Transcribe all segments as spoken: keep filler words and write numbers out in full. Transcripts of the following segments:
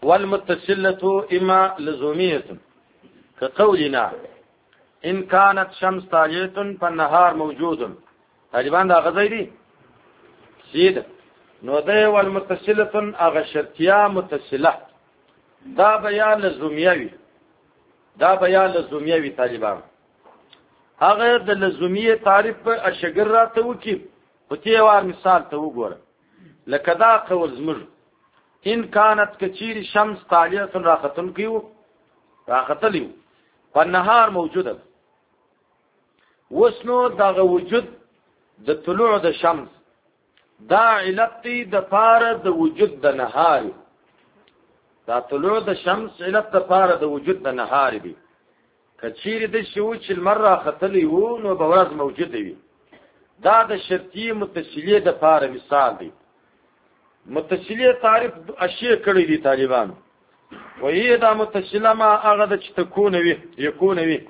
والمتصلة إما لزومية كقولنا إن كانت شمس طالعة فالنهار موجود. طالبان دا غزي دي سيدة نو ده والمتصلة اغا شرطيا متصلة دا بيان لزوميوي دا بيان لزوميوي طالبان اغا دا لزومية تعريف اشگر را توكيب وتيوار مثال توقور لكدا قول زمر إن كانت كثير شمس طالعة راختن كيو راختليو فالنهار موجودة وسنو دا وجود د طلوع د شمس دا علتي د پاره د وجود د نهار دا طلوع د شمس علت د پاره د وجود د نهار دي کچیر د شو چې المره خطلې وو نو به ورځ موجوده وي دا د شرطي متصلې د پاره مثال دی. متصلې تعریف اشیاء کړی دي طالبان وهي دا متصله ما هغه د چې تكون وي يكون وي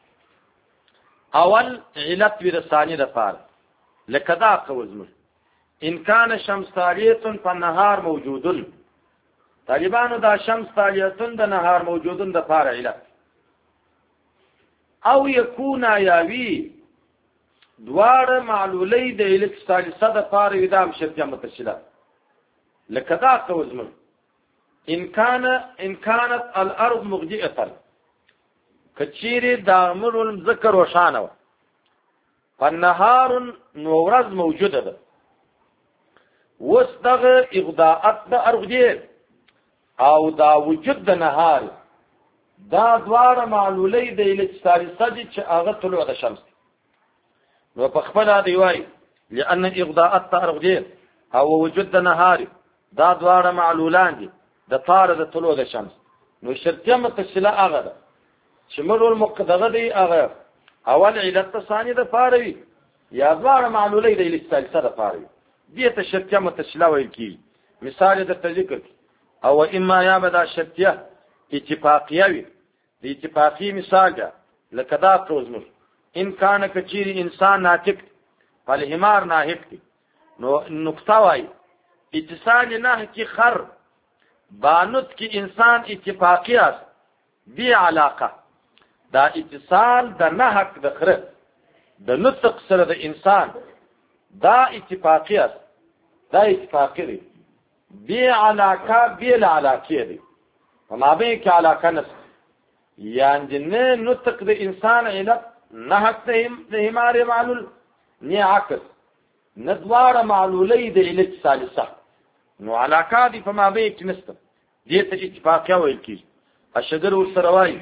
اول علت وی د ثاني د پاره لکدا قوزم ان كان شمس طالعه فالنهار موجود. طالبانو دا شمس طالعه د نهار موجودن د پاره علت او يكون ياوي دوار معلولي د علت ثالثه د پاره ودام شرطه متصله لکدا قوزم ان كان ان كانت الارض مغجئه کچيري دامر المذكر وشانه فالنهار نورز موجوده ده وستغ اغداءات د ارغدي او دا وجود د نهار دا دوار معلولي د الاستارسه چې هغه طلوع د شمس نو په خپل دی وای لأن اغداءات د ارغدي او وجود د نهار دا دوار معلولان دي د طار د طلوع د شمس نو شرطه متصله هغه ده چې مرول مقدغه دی هغه اول علت ثاني د پاره یا دوار معلولي د الاستارسه د پاره دې ته شرطه متصله ویل کی. مثال د ذکر او اما یا بدا شرطه اتفاقیه وي د اتفاقی مثال ده لکدا توزمر ان کان کچيري انسان ناطق فالحمار ناهق دي نو نقطه وای اتصال نه کی خر بانوت کی انسان اتفاقی است بی علاقه دا اتصال د نهق د خره د نطق سره د انسان دا اتفاقی است دا اتفاقی دی بی علاقه بی علاقه دی وما بین کی علاقه نست یعنی نه نطق د انسان علت نهق د حمار معلول نه عکس ندوار معلولی د علت ثالثه نو علاقه دی فما بین کی نست دې ته اتفاقی ویل کی. الشجر والسروای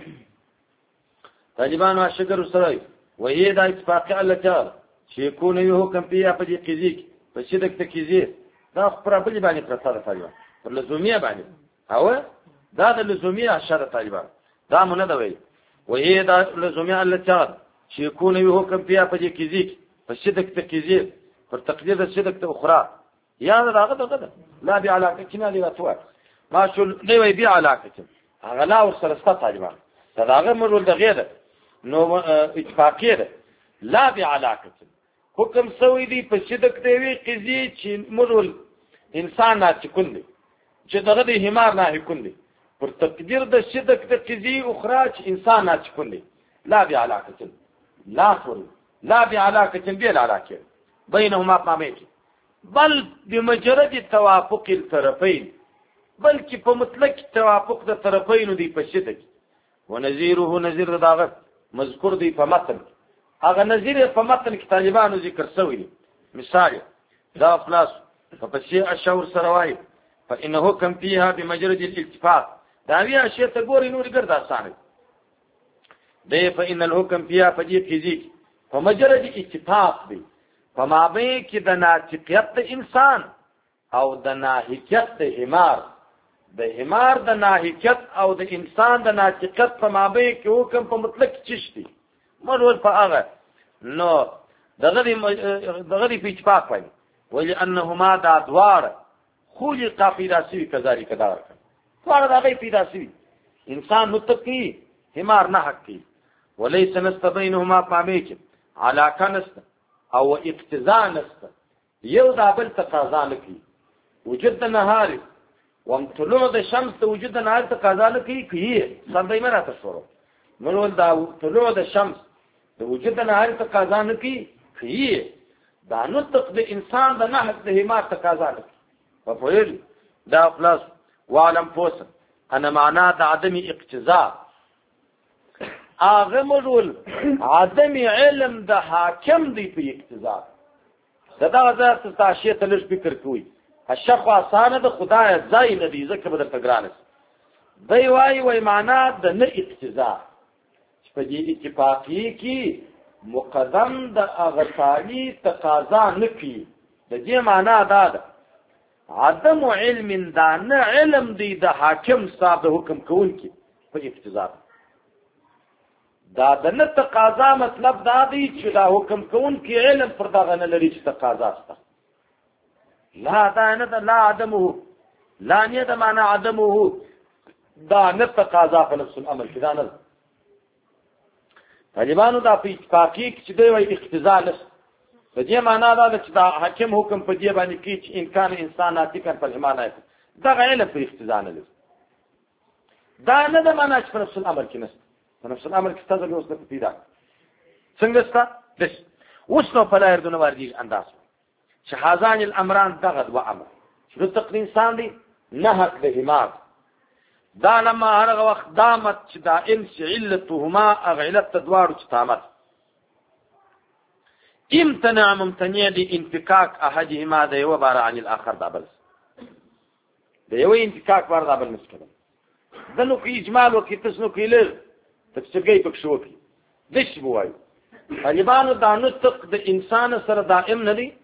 طالبان الشجر والسروای وهي دا اتفاقی التي شيكون يحكم فيها په دې کیږي په شدت تکیږي دا پر بل باندې پرسره طالبان پر لزومیه باندې او دا د لزومیه اشاره طالبان دا مونږ دا وایي وهي دا لزومیه التي شيكون يحكم فيها په دې کیږي په شدت تکیږي پر تقدير د شدت اخرى یا دا هغه دغه لا بي علاقه کنا دی واتو ما شو دی وی بي علاقه هغه لا ورسره ست طالبان دا هغه مرول د غیره نو اتفاقیه ده لا بعلاقه حکم سوی دی په شدت دی قضیه چې مرول انسان نه چکون دی چې دغه د حمار نه حکم دی پر تقدیر د شدت د قضیه اخرى چې انسان نه چکون دی لا بعلاقه لا فر لا بعلاقه بالعلاقه بينهما قامين بل بمجرد توافق الطرفين بلکې په مطلق توافق د طرفین دی په شدت ونذيره نذير داغه مذکور دی په متن هغه نذیر په متن کې طالبانو ذکر شوی دی. مثال دا خلاص په شی اشور سروای فانه كم فيها بمجرد الالتفات دا وی شی ته ګوري نور ګرځا اسانه دی فان الحكم فيها فدي فيزيك فمجرد اتفاق دی فما بین کې د ناطقیت انسان او د ناهیکیت حمار د حمار د ناهیکیت او د انسان د ناطقیت په مابین کې حکم په مطلق چشتي مرول په هغه نو دغه دغه په اتفاق وایي ولی انهما دا دوار خلق فی راسي كذلك دار دوار دغه په راسي انسان متقی حمار نه حقي وليس نستبينهما قاميك على كنست او اقتضاء نست یو دا بل تقاضا لکی وجود نهار وم طلوع د شمس د وجود نه تقاضا نه کوي کوي سندای مراته شروع منول دا طلوع د شمس د وجود نه تقاضا نه کوي کوي دا نطق د انسان د نهض د همت تقاضا نه کوي په ویل دا خلاص وعلم فوس انا معنا د عدم اقتضاء اغه مرول عدم علم د حاکم دی په اقتضاء دا دا تاسو ته لږ فکر کوئ الشخص آسانه د خدای ځای نه دی ځکه به درته ګران شي دی وایي وایي معنا د نه اقتضاء چې په دې اتفاقي کې مقدم د هغه ثاني تقاضا نه کوي د دې معنا دا ده عدم علم دا نه علم دی د حاکم صاحب د حکم کوونکی په اقتضاء دا د نه تقاضا مطلب دا دی چې دا حکم کوونکی علم پر دغه نه لري چې تقاضا شته لا دا نه دا لا عدمه لا نه دا معنا عدمه دا نه تقاضا په نفس الامر کې دا نه طالبانو دا په اتفاقی کې چې دوی وايي اقتضاء نشته د دې معنا دا چې دا حاکم حکم په دې باندې کوي چې امکان انساناتي کار په ځمانه کې دا علم په اقتضاء نه لري دا نه دا معنا چې په نفس الامر کې نشته په نفس الامر کې ستاسو اوس د پیدا څنګه ستا دش اوس نو په لار دونه وردي انداز چې هازان الامران دغه و امر شنو تقدیم انسان دی نه حق د همت دا لما هغه وخت دامت چې دائم چې علتهما اغلت تدوار چې تامت امتنع ممتنع دي انفكاك احدهما ده یو بار عن الاخر دا بل ده یو انفكاك بار دا بل مشکل دنو کې اجمال او کې تسنو کې لر تفسیرګي پکښو کې دش بوای طالبانو دا نو تق د انسان سره دائم نه دي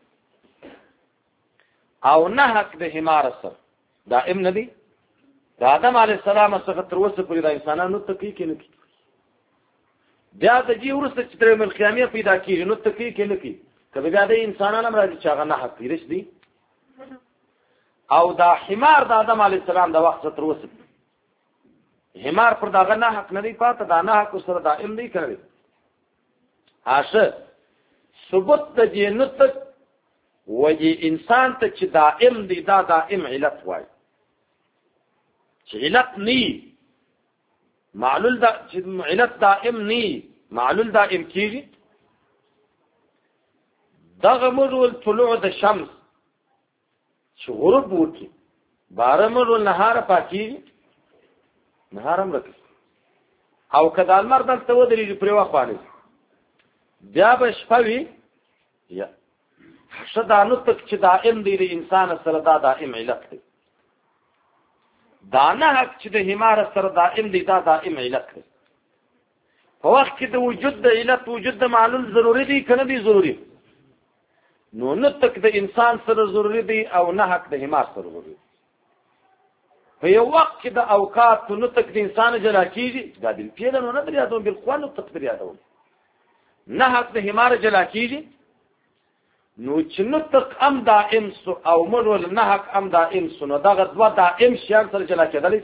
او نه حق د حمار سره دائم نه دي د آدم علی السلام څخه تر اوسه پورې د انسانانو تقی کې نه کی بیا د جی ورسته چې تر مل قیامت پیدا کیږي نو تقی کې نه کی کله بیا د انسانانو مراد چې هغه نه حق پیرش دي او دا حمار د آدم علی السلام د وخت تر اوسه حمار پر داغه نه حق نه دی پاته دا نه حق سره دائم دی کوي هاشه ثبوت د جنت وجه انسان ته چې دائم دی دا دائم علت وای چې علت نی معلول دا چې علت دائم نی معلول دائم کیږي دغه مرول طلوع د شمس چې غروب وکي بار مرول نهار پاکي نهارم رکي او کله المر دلته ودرېږي پرې واخواني بیا به شپوي یا شدانو تک چې دائم دی د انسان سره دا دائم علت دی دا نه حق چې د حمار سره دائم دی دا دائم علت دی په وخت کې د وجود د علت وجود د معلول ضروری دی کنه دی ضروری نو نه تک د انسان سره ضروری دی او نه حق د حمار سره ضروری په یو وخت کې د اوقات نو تک د انسان جلا کیږي دا د پیدا نو نه دریا دوم بالقوان او تقدیر یادو نه حق د حمار جلا کیږي نو چې نو تک ام دائم سو او مرول نه حق ام دائم سو نو دغه دوا دائم شیان سره جلا کېدلی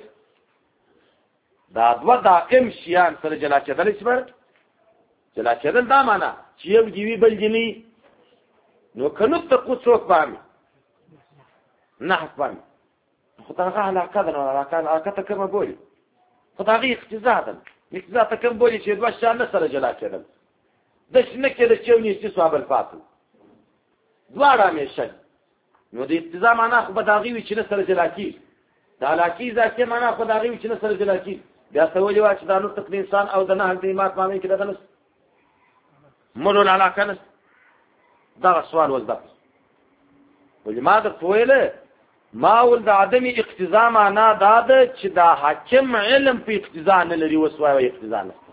دا دوا دائم شیان سره جلا کېدلی چې جلا کېدل دا معنا چې یو جیوی بل جنی نو کنو تک څوک باندې نه حق باندې خدای علاقه ده نو علاقه علاقه ته کومه بولی خدای اقتضاء ده اقتضاء ته کوم بولی چې دوا شیان سره جلا کېدل د شنه کې د چونی چې صاحب الفاطمه دواړه مشه نو د اقتضاء معنا خو بداغي وي چې سره جلا کی د علاقه ذاتي معنا خو بداغي وي چې سره جلا کی بیا څه ویل چې د نو تقدیر انسان او د نه حق د ایمات باندې کې دغه نس مرول علاقه نس دا سوال وځه ولماذا طويله ما ول د عدم اقتضاء معنا دا ده چې دا حاکم علم په اقتضاء نه لري وسوای اقتضاء نه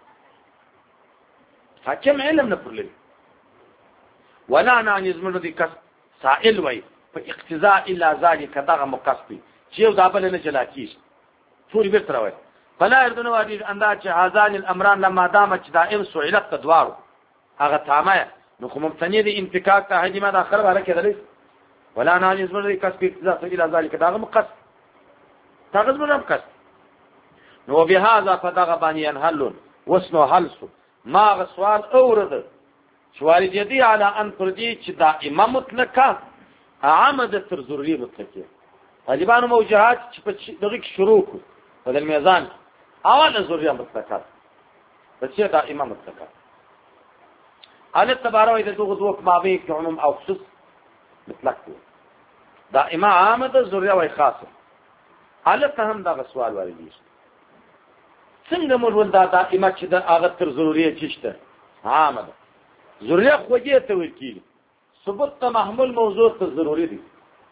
حاکم علم نه پرلي ولا نعني زمرو دي کس سائل وای په اقتضاء الا ذلك دغه مقصدي چې یو دابل نه جلا کیږي ټول به تر وای فلا يردون وادي انداز هذان الامران لما دامت دائم سئلت تدوار هغه تامه نو کوم مبتنی دي انفکاک ته هدي ما اخر ولا کېدلی ولا نعني زمرو دي کس په اقتضاء الا ذلك دغه مقصد دغه زمرو مقصد نو بهذا فدغه باني ينحلون وسنو حلسو ما سوال اورد شوارد يدي على ان تردي چې دائمه مطلقه عامه تر ضروري مطلقه طالبانو موجهات چې په دغه کې شروع کو په میزان اول ضروري مطلقات بچي دائمه مطلقات ال تبارو د دغه دوه مابه کې عموم او خصوص مطلق دي دائمه عامه ده ضروري او خاصه ال ته هم دا سوال ورګي څنګه موږ دا دائمه چې د هغه تر ضروري چشته عامه ده ضروري خوږه ته وکیل ثبوت ته محمول موضوع ته ضروري دي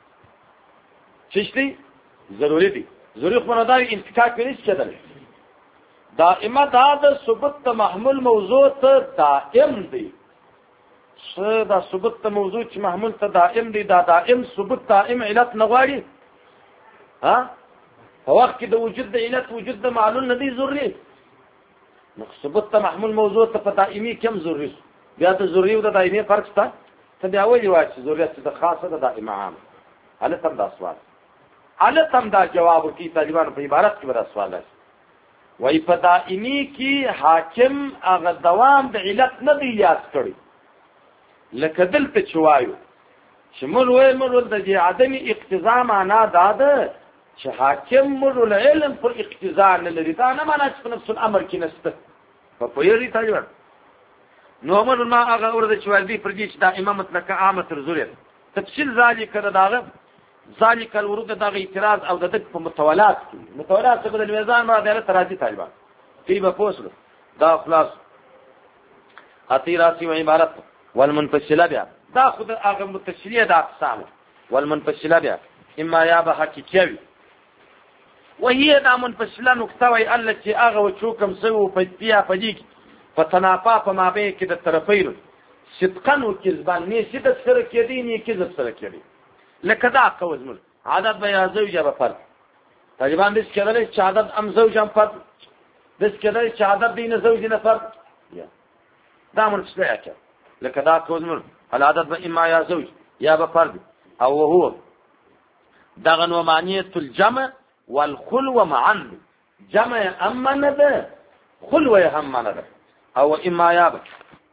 چشتي ضروري دي ضروري خو نه دا انتقال کړي کېدل دائمه دا د ثبوت ته محمول موضوع ته دائم دي څه دا ثبوت ته موضوع چې محمول ته دائم دي دا دائم ثبوت دائم علت نغواړي ها په وخت کې د وجود د علت وجود د معلول نه دي ضروري نو ثبوت ته محمول موضوع ته په دائمي کم ضروري بیا د ضروري او د دائمي فرق شته ته بیا وایي چې ضرورت د خاصه د دائمه عام هله تم دا سوال هله تم دا جواب کی طالبانو په عبارت کې ورا سوال دی وای په دائمی کې حاکم هغه دوام د علت نه دی یاد کړی لکه دلته چوایو چې موږ وایو موږ د عدم اقتضاء معنا دا ده چې حاکم موږ العلم پر اقتضاء نه لري دا نه معنا چې په نفس الامر کې نشته په پوهیږي طالبان نو موږ ما هغه ورته چې ولدي پر دې چې دا امام مطلق عامه تر ضرورت تفصیل ذالک داغه ذالک الورود دغه اعتراض او د په متولات کې متولات څخه د میزان ما د تراجی طالبان کی به پوسل دا خلاص اتی و عبارت والمنفصله بیا دا خود هغه متصله د اقسام والمنفصله بیا اما یا به حقیقي وهي دا منفصله نقطه وی التي هغه وچوکم سو په بیا په دې فتنافا په مابه کې د طرفین صدقن او کذبان نه صدق سره کې دي نه کذب سره کې دي لکه دا قوز مل عادت بیا زوجه به فرق طالبان دې کېدل چې عادت ام زوجه فرق دې کېدل چې عادت دین زوجه نه فرق دا منفصله اکه لکه دا قوز مل العادت به اما یا زوج یا به فرد او هو دغه نو معنیت الجمع والخلو معا جمع اما نه خلو هم نه او اما یا به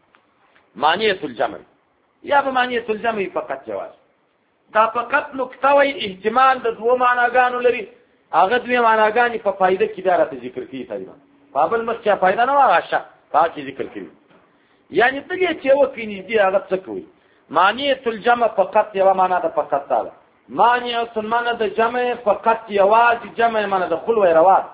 معنیت الجمع یا به معنیت الجمع فقط جواز دا فقط نقطه وی احتمال د دوه معناګانو لري هغه دوه معناګانی په فائدہ کې دارته ذکر کیږي تقریبا بابل مخکې فائدہ نه واغشه پاکي ذکر کیږي یعنی ته چې وکینې دی هغه څه کوي معنیت الجمع فقط یو معنا ده فقط ده معنیت المعنى د جمع فقط یواز جمع معنا د خلوه روات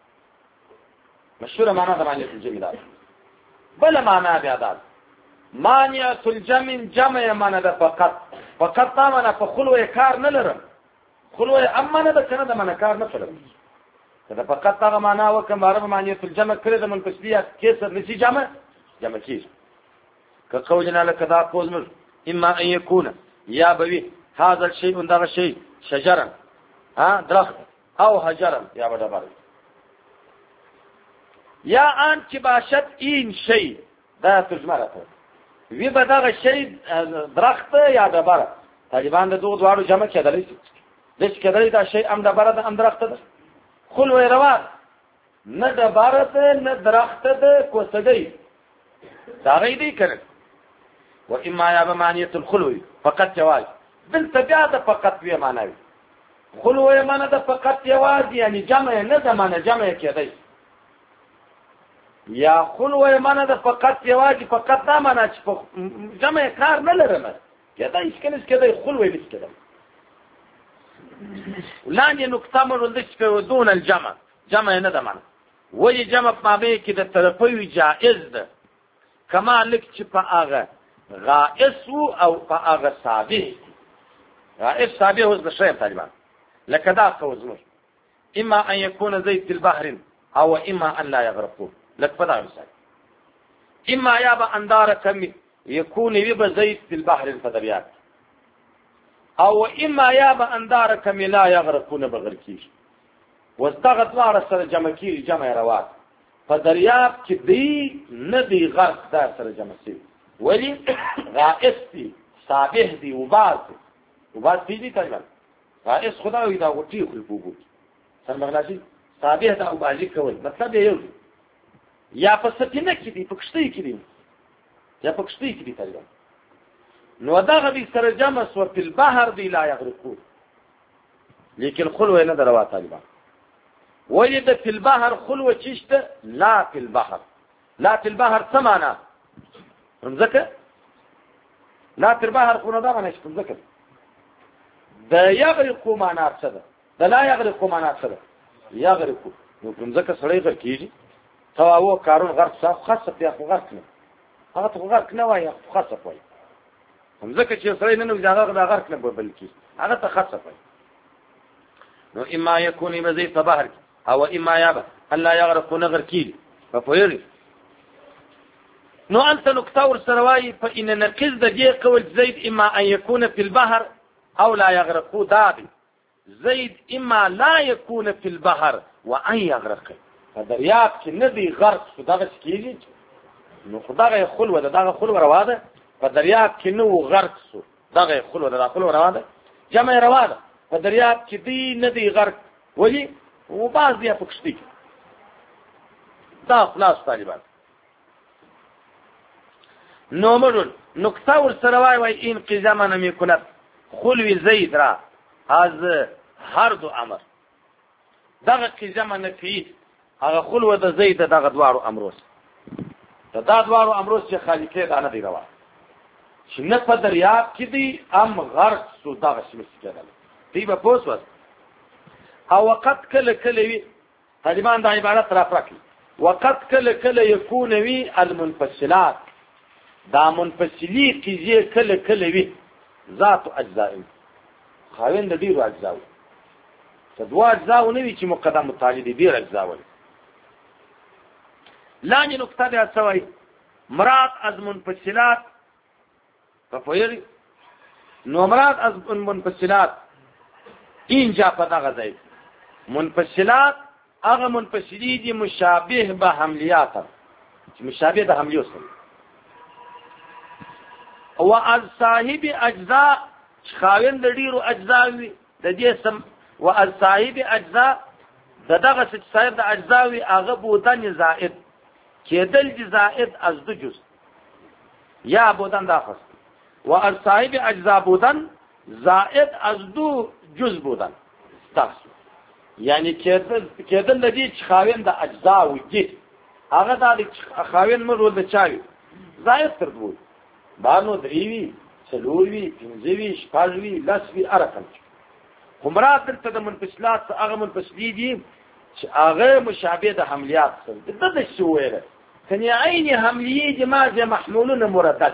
مشهور معنا د معنیت الجمع ده بل معنا بیا ده معنیت الجمع جمع معنا ده فقط فقط معنا په خلوه کار نه لرم خلوه اما نه ده کنه د معنا کار نه لرم دا فقط هغه معنا وکم عربی معنیت الجمع کړه د منفصلیات کیسر نشي جمع جمع کیږي که قولنا لك ذا قوزمر اما ان يكون يا بوي هذا الشيء ده شيء شجرا ها درخت او حجرا يا بدبر یا ان چې باشد این شی دا ترجمه راته وی به دا شی درخت یا دبر طالبان د دوه دواړو جمع کېدلی د څه کېدلی دا شی ام دبر ده ام درخت ده خلو روات نه دبر ده نه درخت ده کوسګي دا غي دي کړ و اما یا بمعنیت الخلو فقط جواز بل تبعه فقط وی معنی خلو معنی ده فقط جواز یعنی جمع نه ده معنی جمع کېدی یا خلوه معنی ده فقط یواجی فقط دا معنی چې جمع کار نه لرم کدا هیڅ کنه کدا خلوه نشته کدا لاندې نقطه مرول چې دون الجمع جمع نه ده معنی وایي جمع په مابه کې د طرفي جائز ده کما لک چې په هغه غائس او په هغه ثابت غائس ثابت هو بشری طالبان لکه دا قوزمر اما ان يكون زيت البحر او اما ان لا يغرقوا لك فدا مثال اما يابا اندار كم يكون يبقى زيت في البحر الفدريات او اما يابا اندار كم لا يغرقون بغرقيش واستغط وارسل جمكير جمع روات فدرياب كدي ندي غرق دار سر جمسي ولي غائس دي صابح دي وباز وباز دي تقريبا غائس خدا ويدا وطيق الفوبوت سنبغلاشي صابح دا وبازي كول مطلب يوزي یا په سفینه کې دي په کشتۍ کې دي یا په کشتۍ کې دي تقریبا نو دا غوي سره جمع سو په البحر دی لا یغرقون لیکن خلوه نه دروا طالبان ولد في البحر خلوه چشته لا في البحر لا في البحر سمانا رمزکه لا في البحر خو نه دا غنښ رمزکه د یغرقو معنا څه ده د لا یغرقو معنا څه ده یغرقو نو رمزکه سړی غر کیږي تواو کارون غرق صاف خاصه یا خو غرق نه هغه ته غرق نه وای خاصه وای رمزکه چې سړی نه نو ځاګه دا غرق نه بلکی هغه ته خاصه وای نو اما يكون بزي بحر او اما يابا الا يغرق نغر كيل ففيري نو انت نكتور سرواي فان نقز دي قول زيد اما ان يكون في البحر او لا يغرق دابي زيد اما لا يكون في البحر وان يغرق فدرياب كي ندي غرق دغه كيلي نو خدای خلوه دغه خلوه رواده فدرياب كي نو غرق سو دغه خلوه دغه خلوه رواده جمع رواده فدرياب چې دی نه دی غرق ولی و بعض بیا پکشتي دا خلاص طالبان نو مرون نکته ور سره وای وای این قزما نمی کند خلوی زید را از هر دو امر دغه قزما نفی هغه خلوه د زید دغه دوارو امروز دا دوارو امروز چې خالقه دا نه دی روا چې نه په دریاب کې دی ام غرق سو دغه شمس کېدل دی به پوسوس او وقت کله کله وی طالبان دا عبارت را پرکی وقت کله کله یکون وی المنفصلات دا منفصلی کیږي کله کله وی ذات اجزاء خاوند د ډیرو اجزاء تدوا اجزاء نه وی چې مقدم متعلق دي ډیر اجزاء ول لانی نقطه ده سوي مراد از منفصلات ففيري نو مراد از منفصلات اینجا پتا غځي منفصلات هغه منفصلی دي مشابه به حملیات چې مشابه د حملیو سره او از صاحب اجزاء خاوند ډیرو اجزاء د دې سم او از صاحب اجزاء دغه څه صاحب د اجزاء وي هغه بودن زائد کېدل دي زائد از دو جز یا بودن داخل و از صاحب اجزاء بودن زائد از دو جز بودن تاسو یعنی کېدل کېدل لدی چې خاوند د اجزاء وي هغه د خاوند مرول د چاوي زائد تر دوی بانو دریوی سلووی پنځوي شپږوي لسوي ارقم همرات دلته د منفصلات هغه منفصلی دي چې هغه مشابه د حملیات سره د د شوېره کني عین حملیه دي ماذا محمولون مردد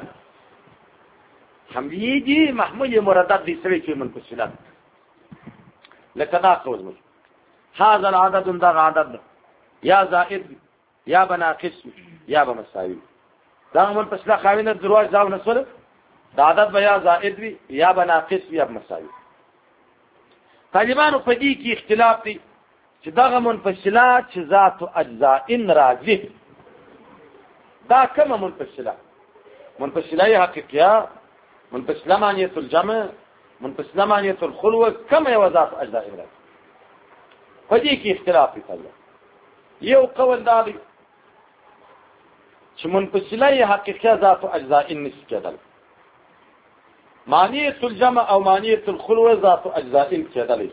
حملیه دي محمول مردد دي سوي کې منفصلات لکه دا څه وځي هاذا العدد دا عدد یا زائد یا بناقص یا بمساوي دا منفصله خاوینه دروازه ځاو نسول دا عدد بیا زائد وی یا بناقص یا بمساوي طالبانو په دې کې اختلاف دي چې دا منفصلات چې ذات او اجزاء ان راځي دا کومه منفصله منفصله حقیقیه منفصله معنیه الجمع منفصله معنیه الخلوه کومه یو ذات اجزاء راځي په دې کې اختلاف دي طالب یو قول دا دی چې منفصله حقیقیه ذات او اجزاء ان کېدل معنیه الجمع او معنیه الخلوه ذات او اجزاء ان کېدل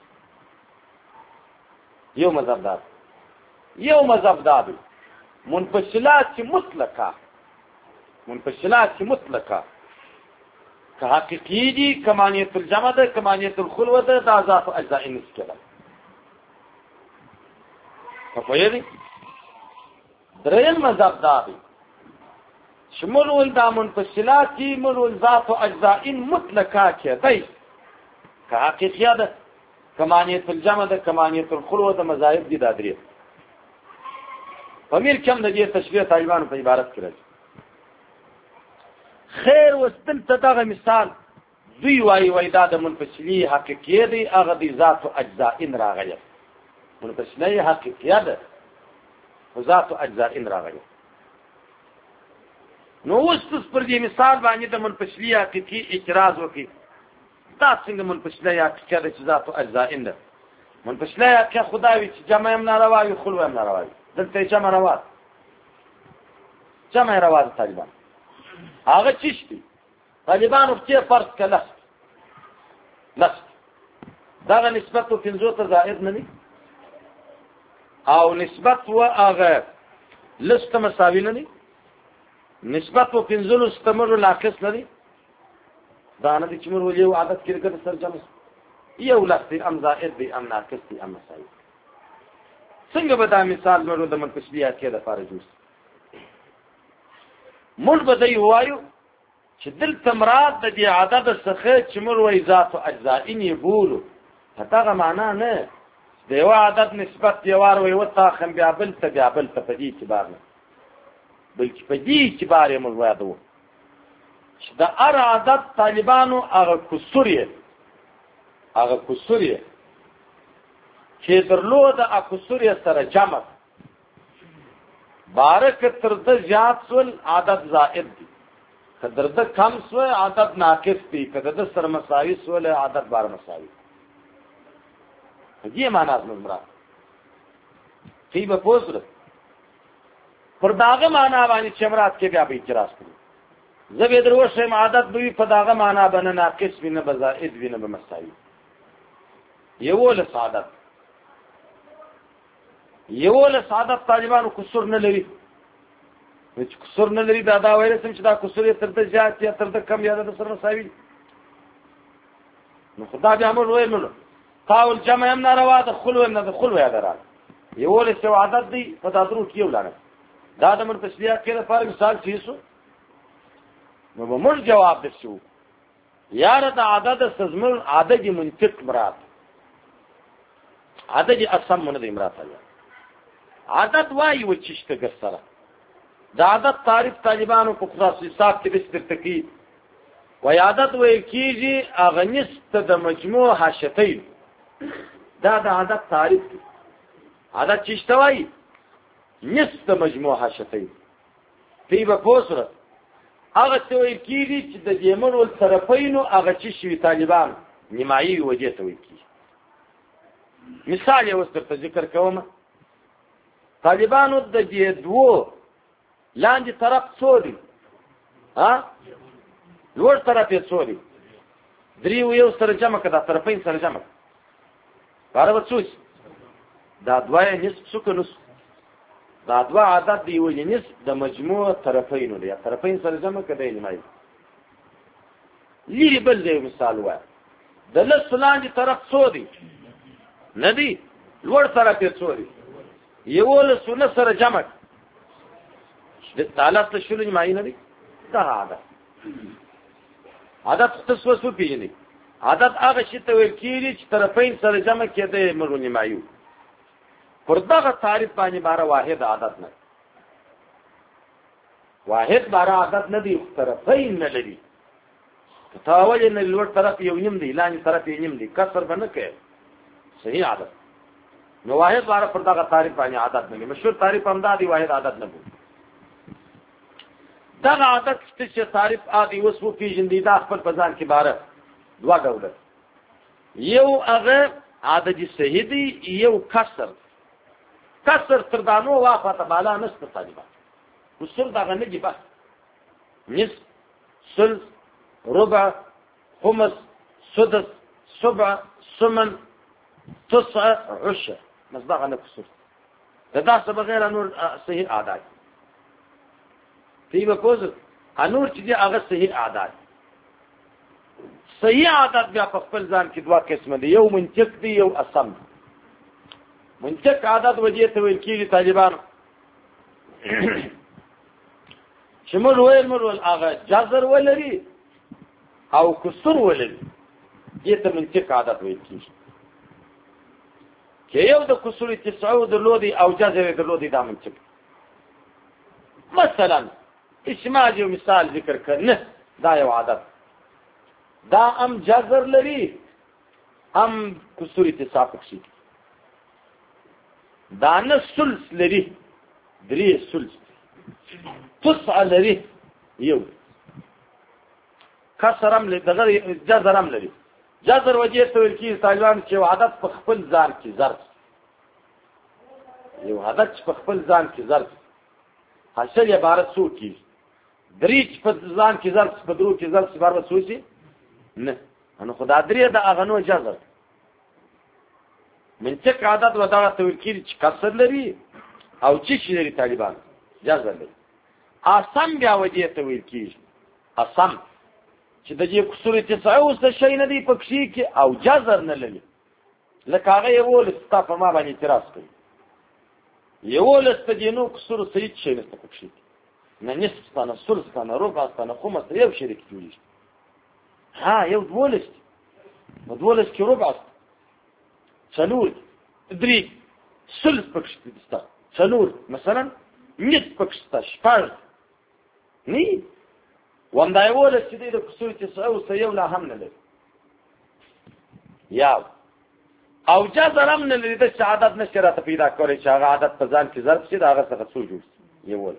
یو مذهب دا یو مذهب دا دی منفصلات مطلقه منفصلات مطلقه که حقیقی دي کمانیه الجمع ده کمانیه الخلوه ده دا ذات او اجزاء ان کېدل فپوهیږئ دریم مذهب دا دی چې مرول دا منفصلات دي مرول ذات او اجزاء مطلقه کېدای که حقیقیه ده کمانیت الجمع ده کمانیت الخلوه ده مذاهب دي دا درې امیر کم د دې تشریح طالبانو په عبارت کې راځي خیر وستل ته دغه مثال دوی وایي وای دا د منفصلی حقیقیه دی هغه د ذات او اجزاء راغلی منفصلی حقیقیه ده ذات او اجزاء راغلی نو اوس پر دې مثال باندې د منفصلی حقیقي اعتراض وکړي دا څنګه منفصلی حقیقیه ده چې ذات او اجزاء ده منفصلی حقیقیه خدای چې جمع هم ناروا وي خلوه هم ناروا وي دلته جمع روا جمع روا طالبان هغه چشتي طالبانو په فرض کله لس دغه نسبت و پنځو ته زائد نه دي او نسبت و هغه لسته مساوي نه دي نسبت و پنځلس ته مرو ناقص نه دي دا نه دي چې موږ یو عادت کې ګټه سره جمع یو لفظ ام زائد دی ام ناقص دی ام مساوي څنګه به دا مثال ورو د منتسبیات کې د فارجوس موږ به دی وایو چې دلته مراد د دې عدد څخه چې موږ وایي ذات او اجزائین بولو هغه معنا نه د یو عدد نسبت یوار وي وتا خم بیا بل ته بیا بل ته په دې اعتبار نه بلکې په دې اعتبار یې موږ وایو چې د هر عدد طالبانو هغه کسر یې هغه کسر یې چې درلود هغه کسر یې سره جمع بارک تر د زیات سول عدد زائد دی کدر د کم سو عدد ناقص دی کدر د سر مساوي سول عدد بار مساوي دې معنا زمرا کی به پوسره پر داغه معنا باندې چمرات کې بیا به اعتراض کړو زبې دروشه عادت به په داغه معنا باندې ناقص وینه بزائد وینه به مساوي یو له سعادت یو له سعادت طالبانو کسر نه لري چې کسر نه لري دا دا وایي چې دا کسر یې تر د زیات یا تر د کم یا د سر مساوي نو خدای به امر وایي نو قاول جمع هم ناروا ده خلو هم نه ده خلو یاد را یو له سو عادت دی په تاسو کې ولانه دا د مر تشریح کې لپاره مثال چیسو نو به موږ جواب دشو یار د عدد سزمل عدد منطق مراد عدد اصم نه دی مراد عدد وایي و چشته ګسره دا عدد تعریف طالبانو په خاص حساب کې بستر تکي و عدد وایي کیږي اغنست د مجموع حاشتین دا د عدد تعریف دی عدد چشته وایي نصف د مجموع حاشتین په به پوسره هغه څه وایي کیږي چې د دې مرول طرفینو هغه چې شوی طالبان نیمایي وجه ته وایي کیږي مثال یې وستر ذکر کوم طالبانو د دې دوه لاندې طرف څو دي ها لوړ طرف یې څو دي درې یو سره جمع کړه طرفین سره جمع بارو څوس دا دوه نصف سکونس دا دوه عدد دی وایي نصف د مجموع طرفینو دی طرفین سره جمع کړه نیمایي لې بل دی مثال وای د لس لاندې طرف څو دي ندی لوړ طرف یې څو دي یو له سونه سره جمع د تعالی ته شلو نیمایي نه دي دا عدد عدد څه څه پیژني عدد هغه شی ته ویل کیږي چې طرفین سره جمع کېده مرو نیمایي پر دغه تعریف باندې بار واحد عدد نه واحد بار عدد نه دی طرفین نه لري تاول ان لوړ طرف یو نیم دی لاندې طرف یې نیم دی کسر باندې کې صحیح عدد نو واحد بار پر دغه تعریف باندې عدد نه مشهور تعریف هم دا دی واحد عدد نه دی دغه عدد چې تعریف عادي وسو پیژندې دا خپل بازار کې بار دوا ډول یو هغه عدد صحیح دی یو کسر کسر تر دانو واقعه بالا نست طالبان وسر دغه نه دی بس نصف ثلث ربع خمس سدس سبع ثمن تسع عشر مصداق نه کسر دا څه بغیر نور صحیح اعداد دی په کوز انور چې دی هغه صحیح اعداد صحیح عادت بیا په خپل ځان کې دوا قسم دي یو منطق دی یو اصم منطق عادت وجه ته ویل کېږي طالبان چې موږ وایو موږ هغه جذر ولري او کسر ولري دې ته منطق عادت ویل کېږي چې یو د کسر تسعو درلودي او جذر درلودي دا منطق مثلا اشماج یو مثال ذکر کړنه دا یو عادت دا ام جذر لري ام کسر تساقط شي دا نه ثلث لري درې ثلث تسع لري یو کسرم لري دغه جذرم لري جذر وجه ته ویل کېږي طالبان چې عادت په خپل ځان کې ظرف یو عادت په خپل ځان کې ظرف حاصل عبارت څو کېږي درې په ځان کې ظرف په درو کې ظرف عبارت څو شي نه نو خدای درې د اغنو جذر منطق عادت ودغه تویل کړي چې کسر لري او چې شي لري طالبان جزر لري. اسم بیا وجه تویل کړي اسم چې د دې کسر تسعوس د شي نه دی پکشي کې او جزر نه لري. لکه هغه یو لستا په ما باندې اعتراض کوي یو لسته دینو کسر صحیح شي نه پکشي نه نصف ستانه ثلث ستانه ربع ستانه خمس یو شریک جوړیږي. ها یو دولس دولس کې ربع څلور درې ثلث پکشي دستا څلور مثلا نصف پکشي شپږ نه واندا یو لسته د کسر تسعوس یو لا هم نه لري یا او جزر هم نه لري د عادت نشره ته پیدا کوي چې هغه عادت په ځان کې ضرب شي دا هغه څه څو جوړ یو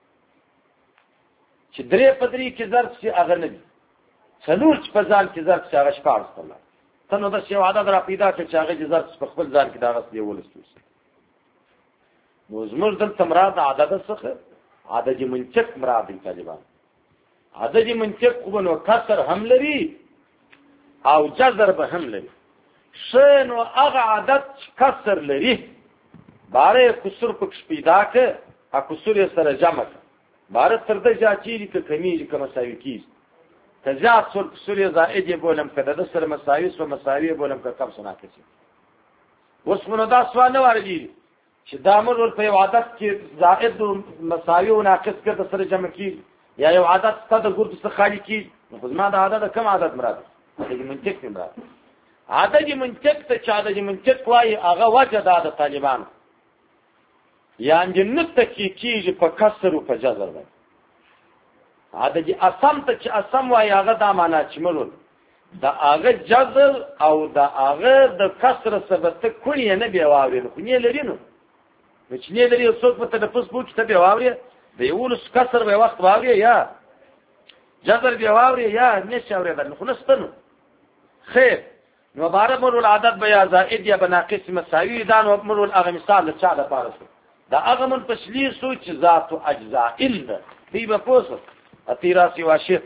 چې درې پدری کې ضرب شي هغه نه دي څلور چې په ځان کې ضرب شي هغه شپږ ستله ته نو د شی عادت را پیدا کړي چې هغه ضرب په خپل ځان کې دا هغه یو لسوس نو زموږ د تمراد عادت څخه عادت منطق مراد دي طالبان عادت منطق خو نو کسر هم لري او جزر به هم لري شنو هغه عادت کسر لري باره کسر پکش پیدا که ا کسر سره جمع که باره تر د جاچیری که کمیږي که مساوي کیږي که زیات سر کسر زائد یې بولم که د سره مساوي سو مساوي بولم که کم سنا کسی اوس منو دا سوال نه ورګي چې دا امر په عادت کې زائد او مساوي او ناقص کې د سره جمع کیږي یا یو عادت ستاسو ګورد څخه خالی کیږي نو زما د عادت کم عادت مراد دی منطق مراد عادت منطق ته چا د منطق وایي هغه وجه دا د طالبانو یعنی جنت کی کیږي په کسر او په جزر باندې عادت اسم ته چې اسم وایي هغه دا معنا چې مرول دا هغه جزر او دا هغه د کسر سبب ته کړی نه بیا واوري نو نه لري نو چې نه لري څوک په تنفس بوچ ته بیا واوري د یو لس کسر به وخت واوري یا جزر بیا واوري یا نشه واوري بل خو نستنو خیر نو بار مرو العدد بیا زائد یا بناقص مساوی دا نو مرو هغه مثال چا د پاره دا هغه من پسلی سوچ ذات او اجزاء الا دی په پوسه اتیراسی واشه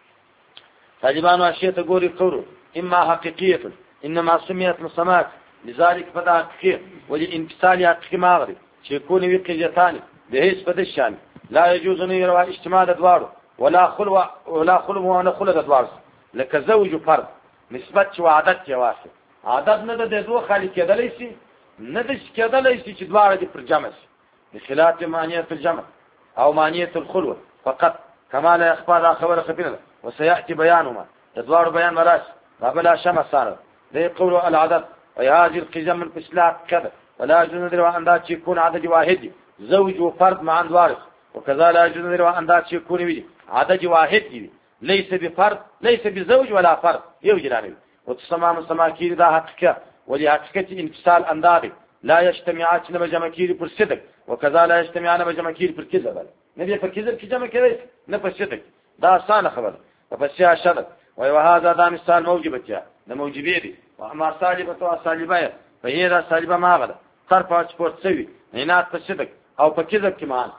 طالبان واشه ته ګوري قورو اما حقیقیه انما سميت مسمات لذلك فدا حقیقه ولي انفصال حقیقه ماغري چې کو نوی قیتان به هیڅ بدشان لا يجوز ان يروا اجتماع الادوار ولا خلو ولا خلو ولا خلو الادوار لك زوج فرد نسبت وعادت کې واسه عادت نه د دوه خالق کېدلې شي نه د کېدلې شي چې دواړه دې پر جمع شي بخلاف معنیه الجمع او معنیه الخلوه فقط كما لا اخبار خبر خبيره وسياتي بيانهما تدوار بيان مراش قبل شمس صار ده يقول العدد وهذه القسم من الاصلاح كذا ولا يجوز ندري ان ذات يكون عدد واحد زوج وفرد مع وارث وكذا لا يجوز ندري ان ذات يكون عدد واحد ليس بفرد ليس بزوج ولا فرد يوجد وتسمى مسماكير ذا حقيقة ولحقيقة انفصال انداد لا يجتمعات لما جماكير پر صدق وكذا لا يجتمعان بجماكير پر كذب نبي پر كذب کی جمع كذب نه پر صدق دا آسان خبر فبشيا شرط وهذا دا مثال موجبتها ده موجبه دي واما صالبه تو صالبه فهي دا صالبه ما غدا طرف اچ سوي عناد پر صدق او پر كذب کی مان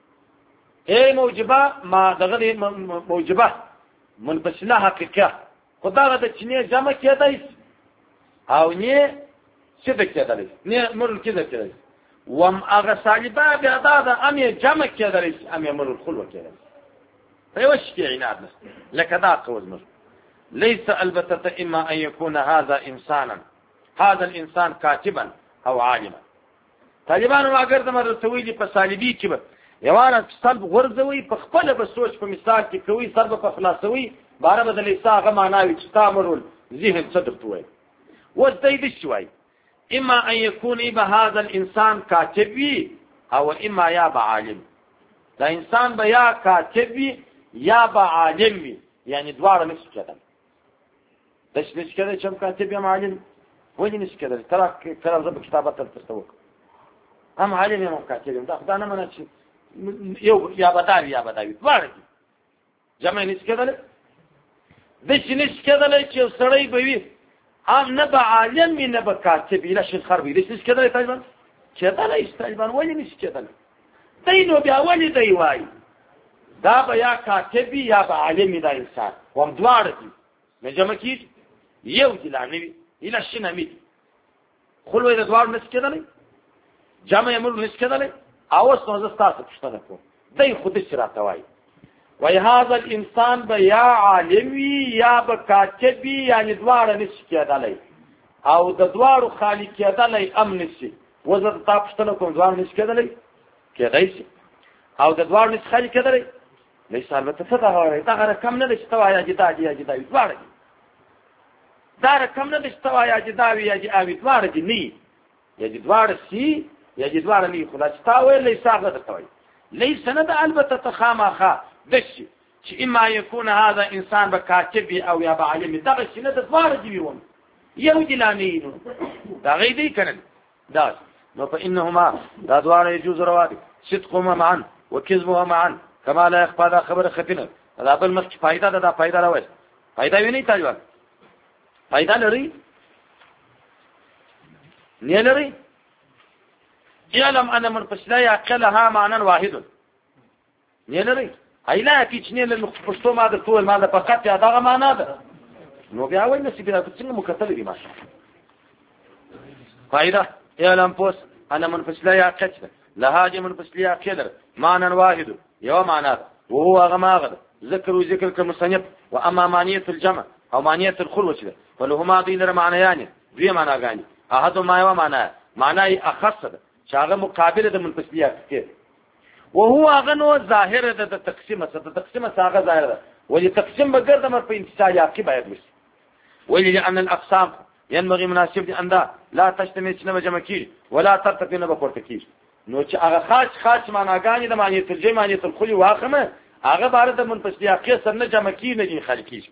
اي موجبه ما دغه موجبه منفصله حقیقه خدا غته چې نه جمع کېدای او نه صدق کېدای نه مر کېدای کېدای وم هغه صالبه بیا دا د امي جمع کېدای امي مر الخلوه کېدای فيوش کې عناد لك دا قول مر ليس البته اما ان يكون هذا انسانا هذا الانسان كاتبا او عالما طالبان واګر د مر تویلی په صالبي کې یوانه سلب غرزوي په خپل به سوچ په مثال کې کوي سلب په خلاصوي بار بدل ساغه معناوي چې تامرول ذهن صدر توي وزيد شوي اما ان يكون بهذا الانسان كاتبي او اما يا عالم دا انسان به یا کاتبي یا عالم يعني دوار نفس كده دش نش كده چم كاتب يا عالم وين نش كده ترى ترى رب كتابات تستوق هم عالم يا كاتب دا خدانه منه یو یا بداوی یا بداوی دوار جمع نش كده دش نش كده چې سړی به وي ام نه به عالم نه به کاتب اله شي خربي دش نش كده تقریبا كده لا استقبال وين نش كده دینو بیا ولی دی وای دا به یا کاتبی یا به عالمی دا انسان وم دوار دی نجمع کی یو دی لعنی اله شنه می خلوه د دوار نس کېدلې جمع امر نس کېدلې اوس نو زستاسو پښتنه کو دای خود شراته وای وای هاذا الانسان به یا عالمي یا به کاتبي یعنی دوار نس کېدلې او د دوارو خالق کېدلې امن شي وزر تا پښتنه کوم دوار نس کېدلې کېدای شي او د دوار نس خالق کېدلې ليس البته څه دا وایي دا رقم نه دي چې توایا جدا دي جدا وي دوار دا رقم نه دي چې توایا جدا وي یا جدا دوار دي نه یا دوار سي یا دوار نه خلاص تاوي ليس هذا تاوي ليس ند البته تخامخه دشي چې اما يكون هذا انسان بكاتب او يا بعلم دا شي نه دوار دي وي یو دلانینو دا غیدی کنن دا نو فإنهما دا دوار يجوز روادي صدقهما معا وكذبهما معا كما لا يخفى دا خبر خفينه دا بل مخ فائدہ دا, دا فائدہ راوي فائدہ وی نه تاجوان فائدہ لري نه لري يعلم ان من فسلا يعقلها معنى واحد نه لري ایلا کی چنه له پښتو ما د ټول ما د فقط یا دا معنا ده نو بیا وای نصیب دا څنګه مکتل دي ماشه فائدہ يعلم پوس ان من فسلا يعقل لهاج من فسلا يعقل معنى واحد یو معنا وهو غماغ ذکر وذکر كمصنف واما مانيه الجمع او مانيه الخلوه ده فلهما دين معنيان دوی معنا غاني احد ما یو معنا معنی اخص ده شاغه مقابله د منفصلیات کې وهو غنو ظاهر ده د تقسیم څخه تقسیم څخه ظاهر ده ولې تقسیم بغیر د مر په انتساب کې باید وي ولې لأن الاقسام ينبغي مناسب دي انده لا تجتمع سنه جمع کی ولا ترتقي نه بقورت کی نو چې هغه خاص خاص معناګانی د معنی ترجمه معنی الخلی واخمه هغه بار د منفصلیات کې سر نه جمع کی نه دي خالقی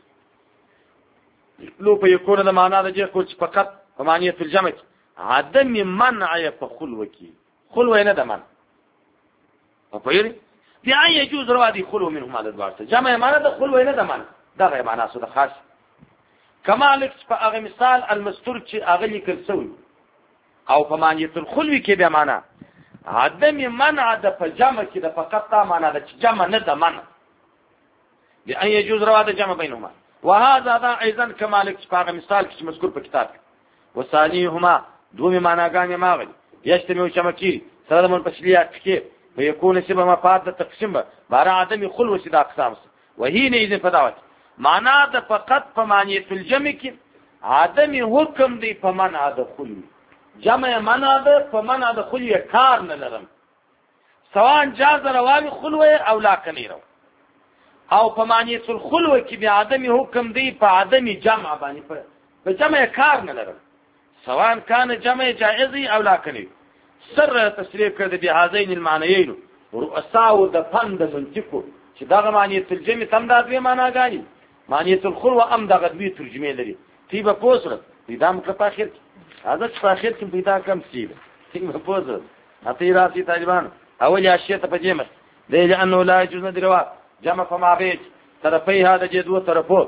لو په یکونه د معنا د چې کوڅ فقط په معنی ترجمه عدم منع په خلوه کې خلوه نه ده من په پیری بیا يجوز روادي خلوه منهم على الوارث جمع معنا د خلوه نه ده من دا غي معنا سو د خاص کمالک په هغه مثال المستور چې هغه لیکل شوی او په معنی الخلوه کې به معنا عدم منع د په جمع کې د فقط تا معنا د جمع نه ده من بیا يجوز روادي جمع بينهما وهذا ذا ايضا كمالك فاغ مثال چې مذکور په کتاب وثانيهما دومي معناګانې ماغلي يشتمل شمكي سره من فصليات کې ويكون سبب مفاد تقسيم بار عدم خلوه سد اقسام وهي نه اذن فداوت معنا د فقط په معنی الجمع کې عدم حکم دی په معنا د خلوه جمع معنا د په معنا د خلوه کار نه لرم سواء جاز رواني خلوه او لا کنيرو او په معنی الخلوه کې به عدم حکم دی په عدم جمع باندې په جمع کار نه لرم سواء كان جمع جائز او لا کني سر تصریح کړ د هذین المعنیین رؤساء د فند منطقو چې دا معنی ترجمه تم دا دوی معنا غاني معنی الخلوه ام دغه دوی ترجمه لري تی به پوسره پیدا مکه په اخر هغه په اخر کې پیدا کم سیل تی به پوسره اتی راځي طالبان اول اشیاء ته پجمه دی لانه لا يجوز ندروا جمع فما بيت طرفي هذا جدو طرفو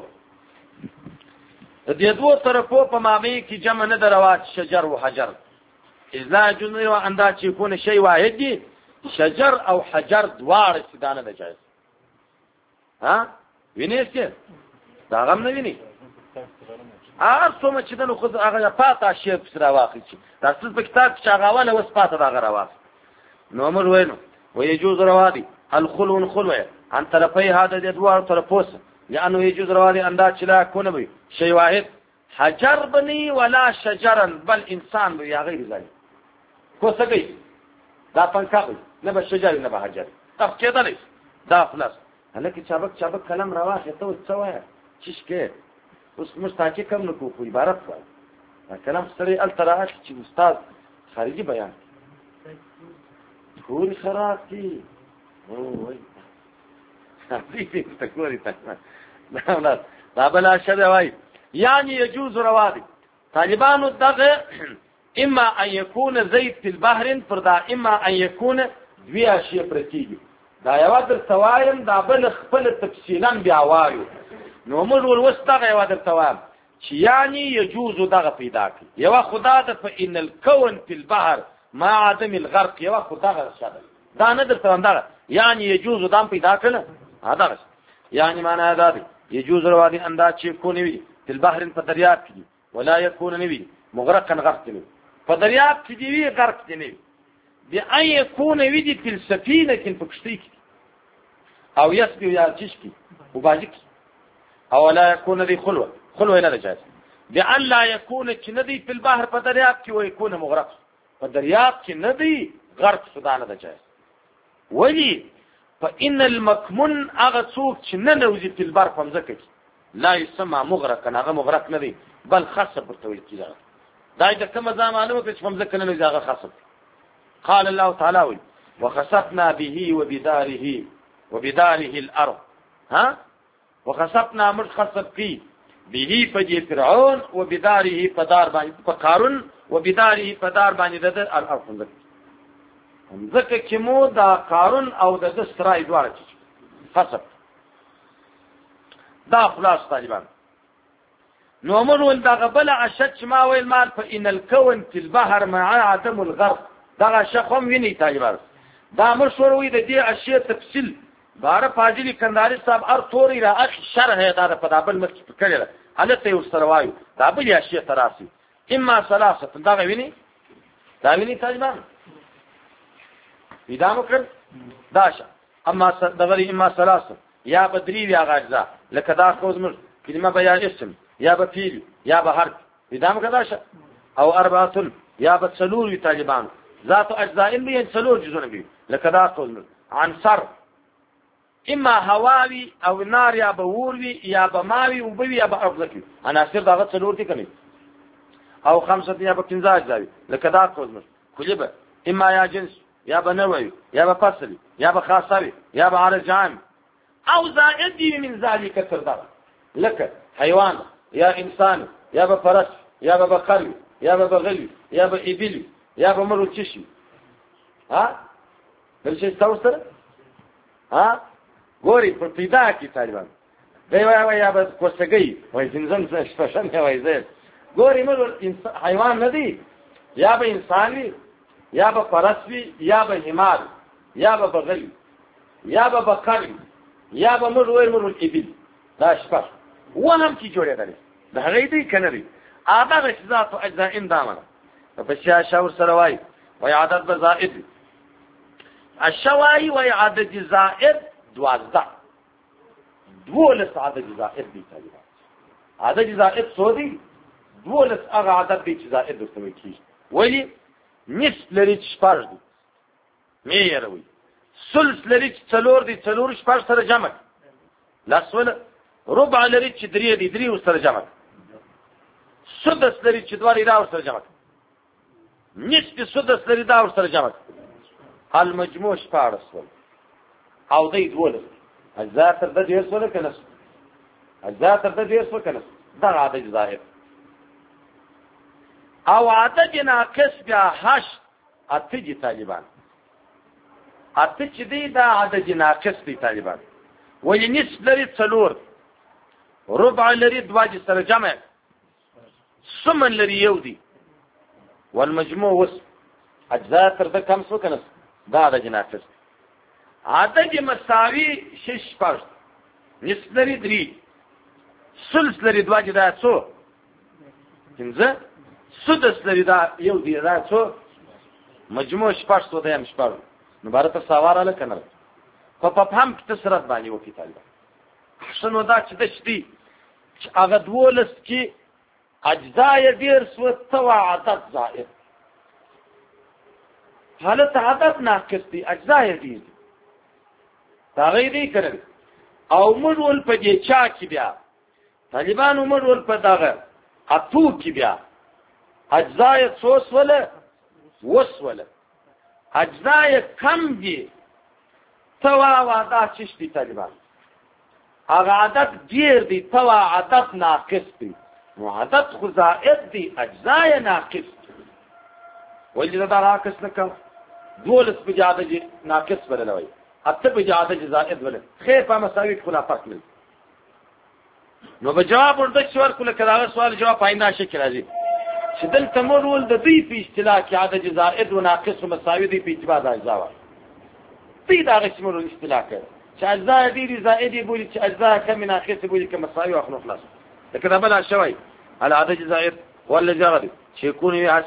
د دې دوه طرفو په معنی کې جمع نه دروات شجر او حجر اذا جنوا او اندا چې کونه شی واحد دي شجر او حجر دواړه سدانه نه جایز ها وینئ چې دا غم نه ویني هغه څومره چې دنو خو هغه پاته شی په سره واخلي چې تاسو په کتاب کې هغه ولا وس پاته دا غره واخلي نو امر وینو ويجوز روادي الخلو خلوه عن طرفي هذا د دوه طرفوس لانه يجوز روادي اندا چې لا کونه وي شی واحد حجر بني ولا شجرا بل انسان بي غير ذلك کو سګي دا پنځه نه به شجر نه به حجر طب کېدا نه دا خلاص هلکه چابک چابک کلم راوخه ته څه وای چشکه اوس مستاکي کم نکو په عبارت وای دا کلام سره التراحت چې استاد خارجي بیان ټول خراب دي وای حبيبي تقولي تمام لا لا لا بلا شر واي يعني يجوز روادي طالبان الدغ اما ان يكون زيت في البحر فردا اما ان يكون دوی اشیاء پرتیږي دا یو در توایم دا بل خپل تفصیلا بیا وایو نو موږ ولوستغه یو در توام چې یعنی يجوز دغه پیدا کی یو خدا د فإن الكون في البحر ما عدم الغرق یو خدا غشاده دا نه در توام دا یعنی يجوز دام پیدا کړه هدا یعنی معنا دا دی يجوز روادي انداز چې کو نیوي په البحر په دریاب کې ولا يكون نبي مغرقا غرق په دریاب کې دی وی غرق دی نه بأن يكون ویدی فی السفینه کې په کشتی کې او یسبی یا چشکی وباجک او لا يكون ذي خلوه خلوه نه جائز بأن لا يكون چې ندی په البحر په دریاب کې وي يكون مغرق په دریاب کې ندی غرق شدان نه جائز ولی فإن المكمن هغه څوک چې نه نوځي په البحر په ځکه لا يسمى مغرق هغه مغرق نه دی بل خصب ورته ویل کیږي دا د کوم زمانه په څوم ځکه نه نوځي هغه خصب قال الله تعالى وخسفنا به وبداره وبداره الأرض ها وخسفنا مر خسف کی به فجي فرعون وبداره فدار باندې فقارن وبداره فدار باندې د الارض ځکه چې مو دا قارن او د سرای دواړه خسف دا خلاص طالبان نو امر ول دا قبل عشت ما ويل مال فإن الكون في البحر مع عدم الغرق دا شخم ویني طالبان دا مشور وي د دې اشیاء تفصیل بار فاضلی کنداري صاحب ار توري را اخ شرح دا په دابل مخ کړل حالت یو سره وایو دا بل اشیاء تراسي اما ثلاثه دا ویني دا ویني طالبان پیدا مکر داشه اما دغری اما ثلاثه یا بدری یا غاجزا لکه دا خوزمر کلمه بیا اسم یا بفیل یا بحرف پیدا مکر داشه او اربعه یا بسلول طالبان ذات اجزاء بين سلور جزء بي لكذا قول عنصر اما هواوي او نار يا بوري يا بماوي وبوي يا بارضكي عناصر دغه سلور دي کني او خمسه يا بكنزا اجزاء لكذا قول كلبه اما يا جنس يا بنوي يا بفصل يا بخاصري يا بعرض جام او زائد من ذلك تردد لك حيوان يا انسان يا بفرس يا ببقر يا ببغل يا بإبل یا به مرو چشي ها بل شي تاسو ها ګوري په پیدا کې طالبان دی وای یا به کوڅګي وای څنګه څه شپشن وای زه ګوري مرو حیوان نه دی یا به انسان وي یا به فرس وي یا به حمار یا به بغل یا به بقر یا به مرو مرو ابل دا شپه وهم کی جوړه ده دا هغه دی کنه دی اده ذات اجزاء اندامه فبشا شاور سروای و عدد زائد الشواي و عدد زائد دوازده دولس عدد زائد دي طالبان عدد زائد سودي دولس هغه عدد دي زائد ورته کی ولی نصف لري شپږ دي مې يروي ثلث لري څلور دي څلور شپږ سره جمع لاسول ربع لري چې درې دي درې سره جمع سدس لري چې دوه لري سره جمع نصف سدس لري دا ورسره جمع المجموع شپارس ول او دی دولس اجزاء تر د دې سره کنه اجزاء تر د دې سره کنه دا عدد ظاهر او عدد ناقص بیا هش اتجی طالبان اتج دی دا عدد ناقص دی طالبان ولی نصف لري څلور ربع لري دواجه سره جمع ثمن لري یو دی والمجموع وس اجزاء تر د کم سو کنه دا د جناقص عدد مساوي شش پاش نصف لري دري ثلث لري دواجه دا څو پنځه سدس لري دا یو دی دا څو مجموع شپږ سو د هم شپږ نو بارته سوار له کنه په په هم تسرت باندې وکی طالب حسن ودا چې د شتي هغه دولس کې اجزاء ډیر سو توا عدد زائد حالت عدد ناقص دي اجزاء دي تغیری کړل او مرول په دې چا کې بیا طالبان مرول په دغه اتو کې بیا اجزاء څوس ولا وس ولا اجزاء کم دي توا ودا چشتي طالبان هغه عدد ډیر دي توا عدد ناقص دي عدد خو زائد دي اجزاء ناقص ولې دا ناقص نکړ دولس بجاده ناقص بدلوي اته بجاده زائد ول خیر په مساوي خلا فرق مل نو بجواب ورته شور کله کړه سوال جواب پاینده شکل راځي چې دل تمرول د دې په اصطلاح کې عدد زائد و ناقص و مساوي دي په اعتبار د اجزا دي دا غشمرو اصطلاح کوي چې اجزاء دي زائد بولي چې اجزاء کم ناقص بولي که مساوي او خلاص لكن بلا شوي على عدد زائد ولا جرد شيكون حاصل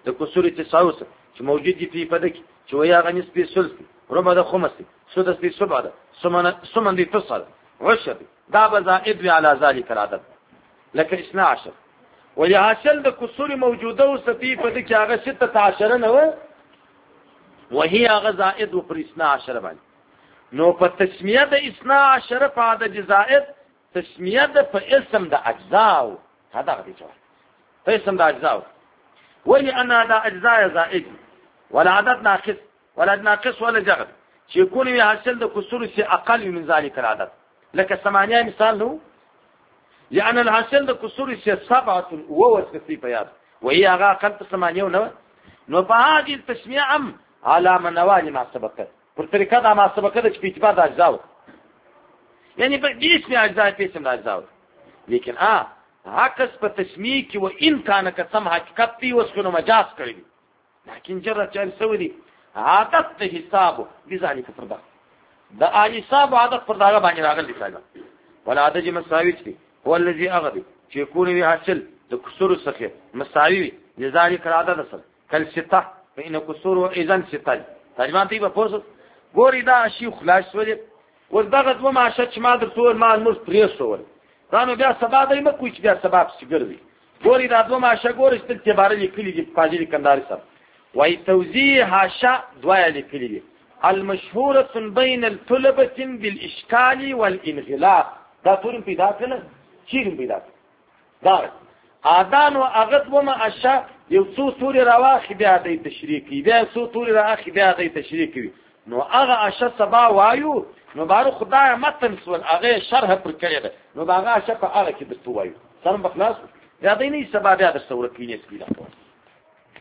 د کسور تساوس چې موجود دي په پدې کې چې ویا غني سپي سلس ربع د خمس سود سپي سبع ده سمن سمن دي تصل عشر دا بزائد على ذلك العدد لکه اثنا عشر ولی حاصل د کسور موجوده او سپي پدې کې هغه ستة عشر نه و وهي هغه زائد و پر اثنا عشر باندې نو په تسمیه د اثنا عشر په عدد زائد تسمیه د په اسم د اجزاء هذا غدي جواب په اسم د اجزاء ولی انا دا اجزاء زائد ولا عدد ناقص ولا ناقص ولا جغد چې يكون يحصل د كسور شيء اقل من ذلك العدد لك ثمانية مثال له لان الحاصل د كسور شيء سبعة ووصف بياض وهي اقل اقل ثمانية ونو نو په هذه التسميه عم على منوال ما سبقت پر طریقه دا ما سبقت چې په اعتبار د اجزاء يعني باسم اجزاء في اسم الاجزاء لكن اه عكس په تسمیه کې و ان کان قسم حقیقت دی وسخنو مجاز کړی لكن جرت چل سودی عادت حساب بذلك فرض دا حساب عادت پر داغه باندې راغلی ځای ولا عدد مساوي دي هو الذي اغضي چې يكون وی حاصل د کسور څخه مساوي لذلك العدد اصل کل سته فإن كسور اذا سته ترجمه دی په پوسو ګوري دا شی خلاص ولې وردغه دوه معاشه چې ما درته ما نور پریسول دا نو بیا سبا دای مکو چې بیا سبب سګرځي ګوري دا دوه معاشه ګوري چې په بار لیکلي دي فاضل کنداري صاحب وای توزیع حاشا دوه لیکلي دي المشهوره بين الطلبه بالاشكال والانغلاق دا ټول پیدا کړل چیرې پیدا دا اذان او اغت و معاشه یو څو توري راواخي بیا د تشریکی بیا څو توري راواخي بیا د تشریکی نو هغه عاشه سبا وایو نو بارو خدای متن سول هغه شرح پر کړی ده نو هغه عاشه په هغه کې د تو وایو سم بخلاص یا دې نه سبا بیا د څورکینې سپیدا